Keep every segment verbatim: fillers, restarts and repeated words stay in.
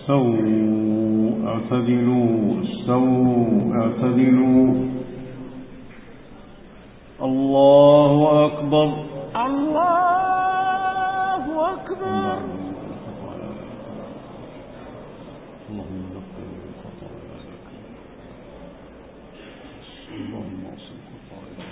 استووا اعتدلوا استووا اعتدلوا. الله أكبر الله أكبر. اللهم نقل الخطايا لك اللهم اصل خطايا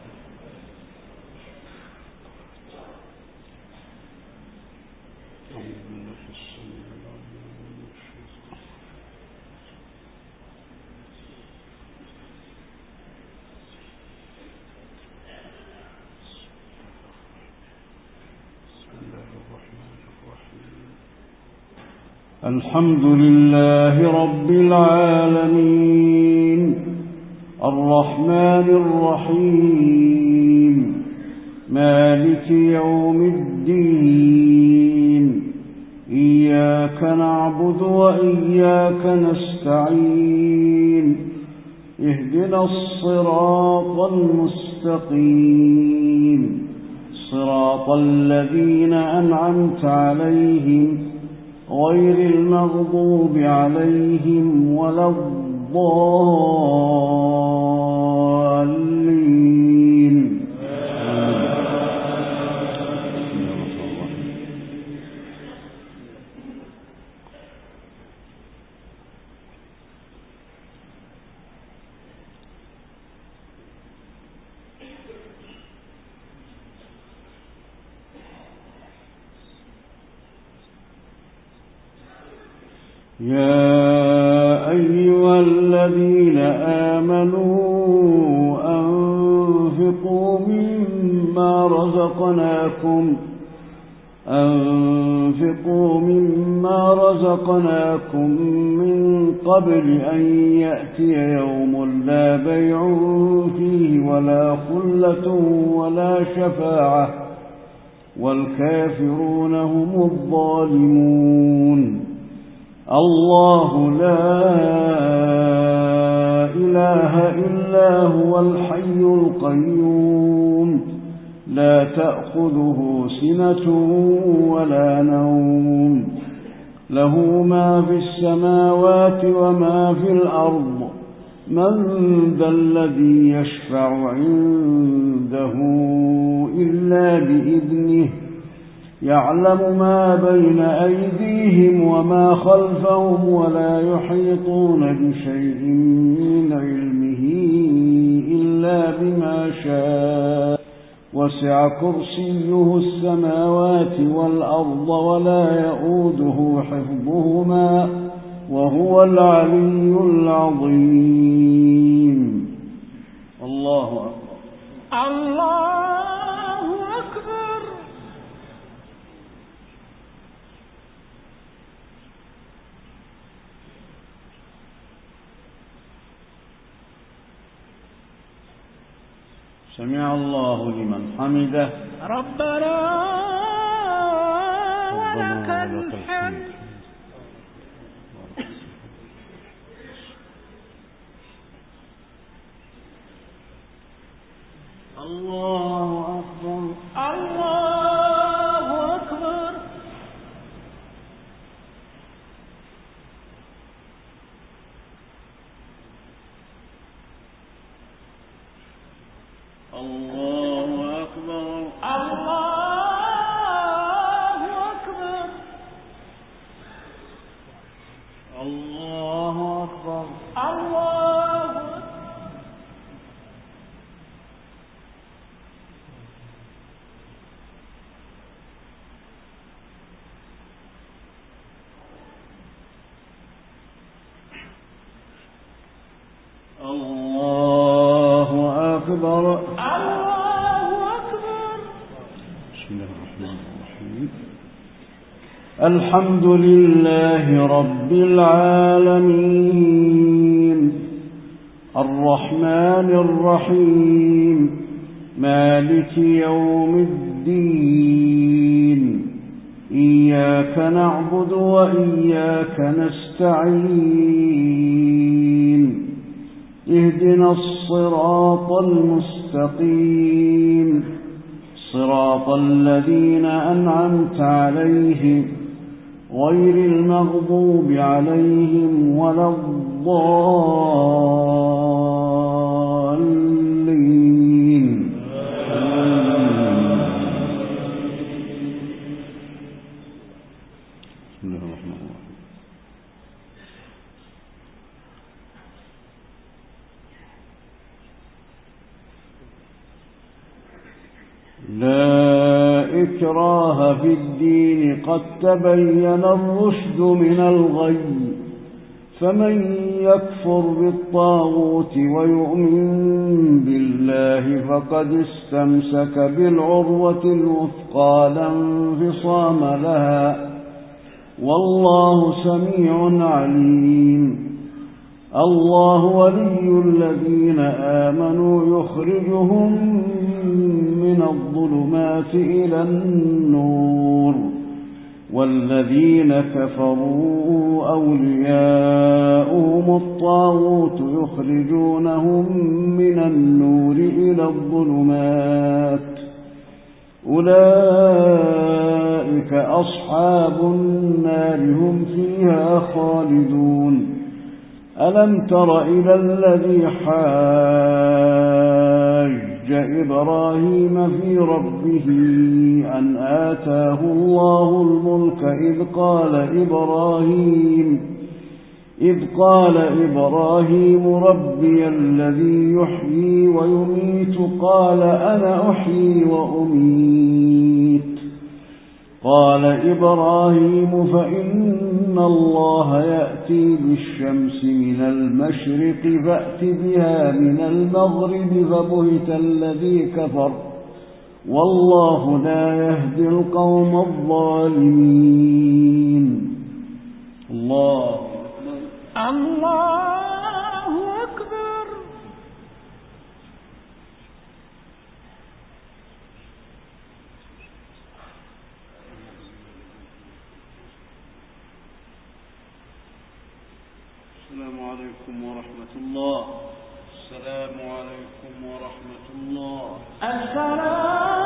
الحمد لله رب العالمين الرحمن الرحيم مالك يوم الدين إياك نعبد وإياك نستعين اهدنا الصراط المستقيم صراط الذين أنعمت عليهم غير المغضوب عليهم ولا الضالين. يا أيها الذين آمنوا أنفقوا مما رزقناكم أنفقوا مما رزقناكم من قبل أن يأتي يوم لا بيع فيه ولا خلة ولا شفاعة والكافرون هم الظالمون. الله لا إله إلا هو الحي القيوم لا تأخذه سنة ولا نوم له ما في السماوات وما في الأرض من ذا الذي يشفع عنده إلا بإذنه يعلم ما بين أيديهم وما خلفهم ولا يحيطون بشيء من علمه إلا بما شاء وسع كرسيه السماوات والأرض ولا يؤوده حفظهما وهو العلي العظيم. الله أكبر. الله أكبر. سمع الله لمن حمده. ربنا ولك الحمد. الله أكبر. الله أكبر. الله أكبر. الله أكبر. الله أكبر. الله الله أكبر. الله أكبر. بسم الله الرحمن الرحيم. الحمد لله رب العالمين الرحمن الرحيم مالك يوم الدين إياك نعبد وإياك نستعين اهدنا الصراط المستقيم صراط الذين أنعمت عليهم غير المغضوب عليهم ولا الضالين. بسم الله الرحمن الرحيم. لا إكراه في الدين قد تبين الرشد من الغي، فمن يكفر بالطاغوت ويؤمن بالله فقد استمسك بالعروة الوثقى لا انفصام لها، والله سميع عليم. الله ولي الذين آمنوا يخرجهم من الظلمات إلى النور، والذين كفروا أولياؤهم الطاغوت يخرجونهم من النور إلى الظلمات، أولئك أصحاب النار هم فيها خالدون. ألم تر إلى الذي حاج إبراهيم في ربه أن آتاه الله الملك إذ قال إبراهيم إذ قال إبراهيم ربي الذي يحيي ويميت قال أنا أحيي وأميت قال إبراهيم فإن الله يأتي بالشمس من المشرق فأت بها من المغرب فبهت الذي كفر والله لا يهدي القوم الظالمين. الله الله أكبر. السلام عليكم ورحمة الله. السلام عليكم ورحمة الله. السلام